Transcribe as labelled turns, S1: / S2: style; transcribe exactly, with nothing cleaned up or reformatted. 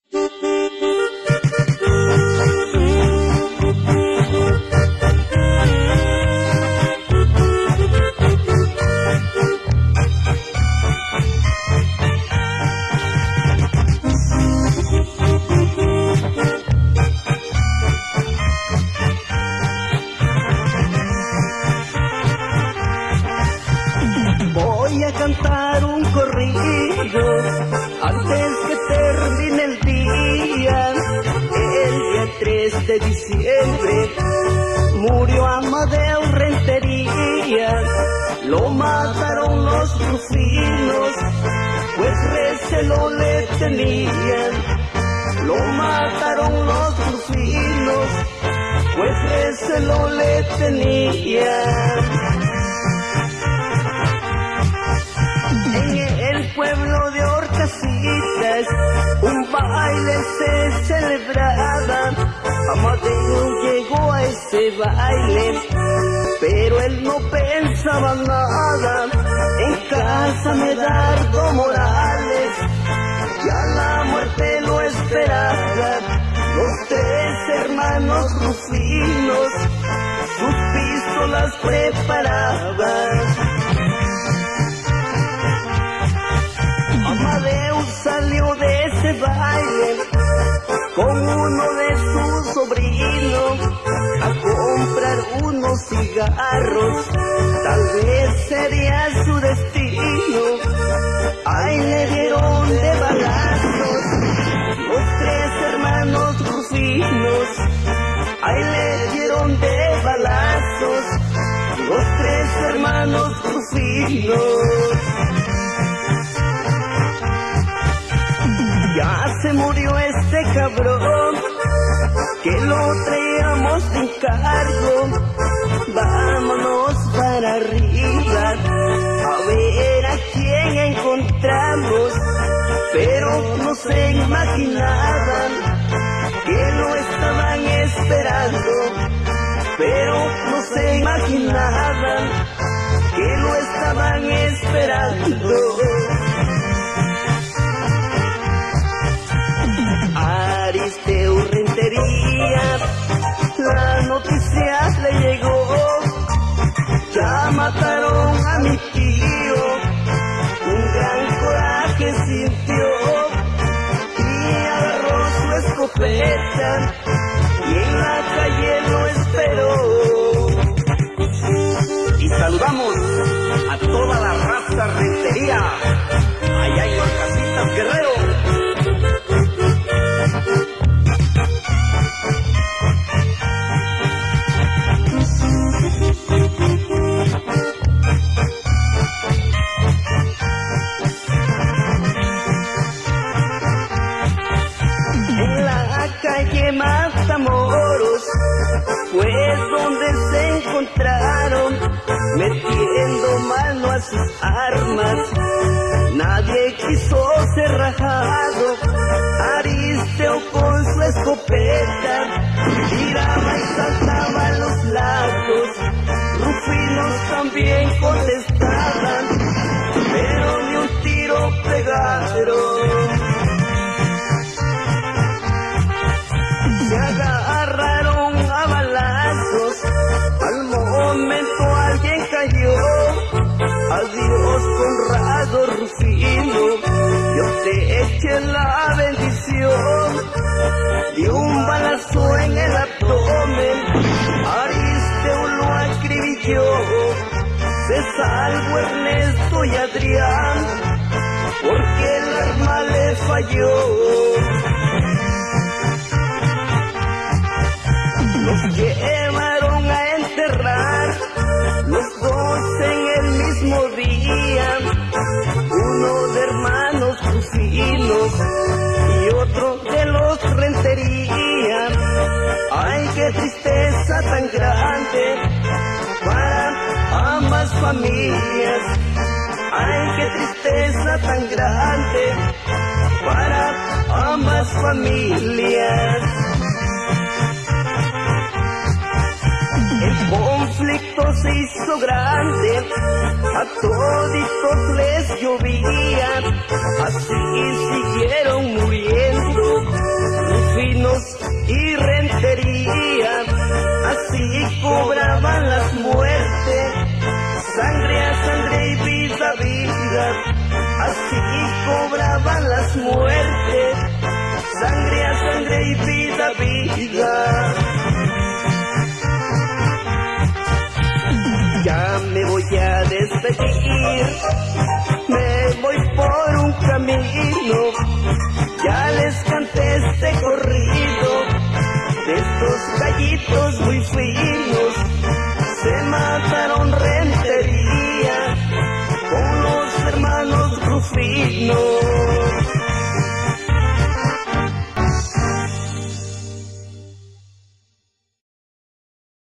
S1: Voy a cantar un corrido antes que termine el día. El día tres de diciembre murió Amadeo Rentería. Lo mataron los rufinos, pues recelo le tenían. Lo mataron los rufinos, pues recelo le tenían. En el pueblo de Horcasitas un baile se celebraba. Amadeo llegó a ese baile, pero él no pensaba nada. En casa Medardo Morales ya la muerte lo esperaba. Los tres hermanos rufinos sus pistolas preparaban. Amadeo salió de ese baile con uno de sus sobrinos a comprar unos cigarros. Tal vez sería su destino. Ahí le dieron de balazos los tres hermanos rufinos. Ahí le dieron de balazos los tres hermanos rufinos. Ya se murió este cabrón que lo traíamos de encargo. Vámonos para arriba a ver a quién encontramos. Pero no se imaginaban que lo estaban esperando. Pero no se imaginaban que lo estaban esperando. Aristeo Rentería, la noticia le llegó. Ya mataron a mi tío, un gran coraje sintió y agarró su escopeta y en la calle lo esperó. Y saludamos a toda la raza Rentería allá en Horcasitas, Guerrero. Calle Matamoros fue donde se encontraron, metiendo mano a sus armas. Nadie quiso ser rajado. Aristeo con su escopeta tiraba y saltaba los lados. Rufinos también contestaban, pero ni un tiro pegaron. Se agarraron a balazos, al momento alguien cayó. Adiós Conrado Rufino, yo te eché la bendición. Dio un balazo en el abdomen, Aristeo lo acribilló. Se salvó Ernesto y Adrián, porque el arma le falló. Los llevaron a enterrar, los dos en el mismo día. Uno de hermanos rufinos y otro de los Rentería. Ay, qué tristeza tan grande para ambas familias. Ay, qué tristeza tan grande para ambas familias. El conflicto se hizo grande, a toditos les llovía, así siguieron muriendo vida, así cobraban las muertes, sangre a sangre y vida a vida. Ya me voy a despedir, me voy por un camino, ya les canté este corrido de estos gallitos muy finos.